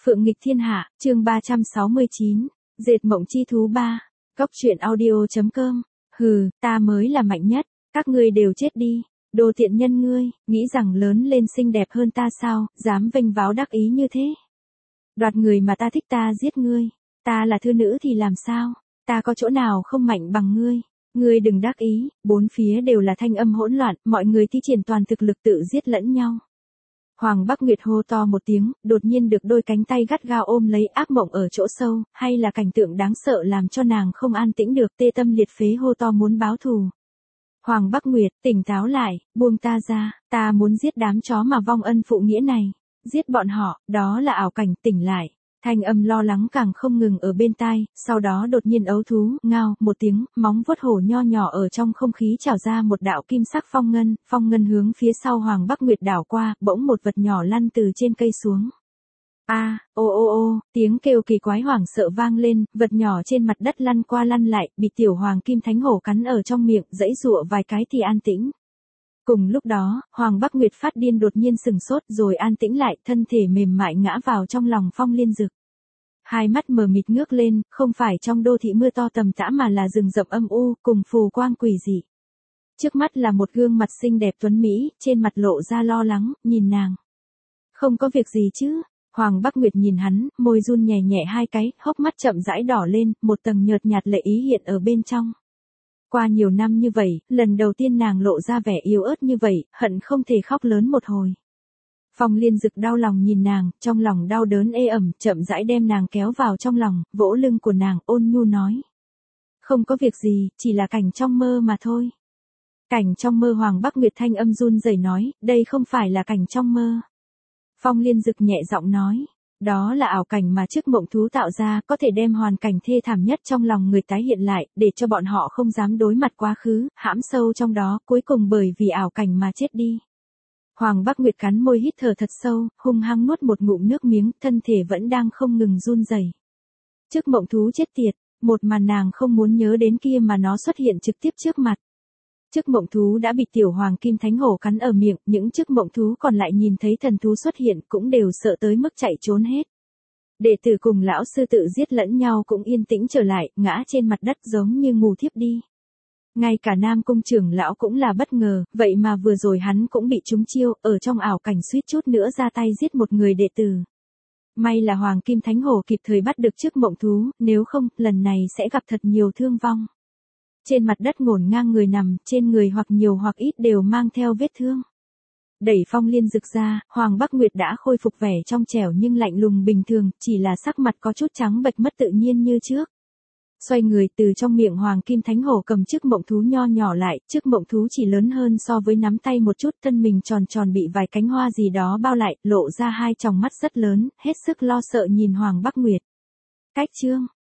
Phượng nghịch thiên hạ, chương 369, dệt mộng chi thú 3, Cốc truyện audio.com, hừ, ta mới là mạnh nhất, các ngươi đều chết đi, đồ tiện nhân ngươi, nghĩ rằng lớn lên xinh đẹp hơn ta sao, dám vênh váo đắc ý như thế. Đoạt người mà ta thích ta giết ngươi, ta là thư nữ thì làm sao, ta có chỗ nào không mạnh bằng ngươi đừng đắc ý, bốn phía đều là thanh âm hỗn loạn, mọi người thi triển toàn thực lực tự giết lẫn nhau. Hoàng Bắc Nguyệt hô to một tiếng, đột nhiên được đôi cánh tay gắt gao ôm lấy ác mộng ở chỗ sâu, hay là cảnh tượng đáng sợ làm cho nàng không an tĩnh được, tê tâm liệt phế hô to muốn báo thù. Hoàng Bắc Nguyệt, tỉnh táo lại, buông ta ra, ta muốn giết đám chó mà vong ân phụ nghĩa này, giết bọn họ, đó là ảo cảnh, tỉnh lại. Thanh âm lo lắng càng không ngừng ở bên tai, sau đó đột nhiên ấu thú, ngao, một tiếng, móng vuốt hổ nho nhỏ ở trong không khí trào ra một đạo kim sắc phong ngân hướng phía sau Hoàng Bắc Nguyệt đảo qua, bỗng một vật nhỏ lăn từ trên cây xuống. Ô, tiếng kêu kỳ quái hoảng sợ vang lên, vật nhỏ trên mặt đất lăn qua lăn lại, bị tiểu hoàng kim thánh hổ cắn ở trong miệng, giãy giụa vài cái thì an tĩnh. Cùng lúc đó, Hoàng Bắc Nguyệt phát điên đột nhiên sừng sốt rồi an tĩnh lại, thân thể mềm mại ngã vào trong lòng Phong Liên Dực. Hai mắt mờ mịt ngước lên, không phải trong đô thị mưa to tầm tã mà là rừng rậm âm u, cùng phù quang quỷ dị. Trước mắt là một gương mặt xinh đẹp tuấn mỹ, trên mặt lộ ra lo lắng, nhìn nàng. Không có việc gì chứ? Hoàng Bắc Nguyệt nhìn hắn, môi run nhẹ nhẹ hai cái, hốc mắt chậm rãi đỏ lên, một tầng nhợt nhạt lệ ý hiện ở bên trong. Qua nhiều năm như vậy, lần đầu tiên nàng lộ ra vẻ yếu ớt như vậy, hận không thể khóc lớn một hồi. Phong Liên Dực đau lòng nhìn nàng, trong lòng đau đớn ê ẩm, chậm rãi đem nàng kéo vào trong lòng, vỗ lưng của nàng, ôn nhu nói. Không có việc gì, chỉ là cảnh trong mơ mà thôi. Cảnh trong mơ. Hoàng Bắc Nguyệt thanh âm run rẩy nói, đây không phải là cảnh trong mơ. Phong Liên Dực nhẹ giọng nói. Đó là ảo cảnh mà chiếc mộng thú tạo ra, có thể đem hoàn cảnh thê thảm nhất trong lòng người tái hiện lại, để cho bọn họ không dám đối mặt quá khứ, hãm sâu trong đó, cuối cùng bởi vì ảo cảnh mà chết đi. Hoàng Bắc Nguyệt cắn môi hít thở thật sâu, hung hăng nuốt một ngụm nước miếng, thân thể vẫn đang không ngừng run rẩy. Chiếc mộng thú chết tiệt, một màn nàng không muốn nhớ đến kia mà nó xuất hiện trực tiếp trước mặt. Chiếc mộng thú đã bị tiểu hoàng kim thánh hổ cắn ở miệng, những chiếc mộng thú còn lại nhìn thấy thần thú xuất hiện cũng đều sợ tới mức chạy trốn hết. Đệ tử cùng lão sư tự giết lẫn nhau cũng yên tĩnh trở lại, ngã trên mặt đất giống như ngủ thiếp đi. Ngay cả Nam Cung trưởng lão cũng là bất ngờ, vậy mà vừa rồi hắn cũng bị trúng chiêu, ở trong ảo cảnh suýt chút nữa ra tay giết một người đệ tử. May là Hoàng Kim Thánh Hổ kịp thời bắt được chiếc mộng thú, nếu không, lần này sẽ gặp thật nhiều thương vong. Trên mặt đất ngổn ngang người nằm, trên người hoặc nhiều hoặc ít đều mang theo vết thương. Đẩy Phong Liên Dực ra, Hoàng Bắc Nguyệt đã khôi phục vẻ trong trẻo nhưng lạnh lùng bình thường, chỉ là sắc mặt có chút trắng bệch mất tự nhiên như trước. Xoay người từ trong miệng Hoàng Kim Thánh Hổ cầm chiếc mộng thú nho nhỏ lại, chiếc mộng thú chỉ lớn hơn so với nắm tay một chút, thân mình tròn tròn bị vài cánh hoa gì đó bao lại, lộ ra hai tròng mắt rất lớn, hết sức lo sợ nhìn Hoàng Bắc Nguyệt. Cách chương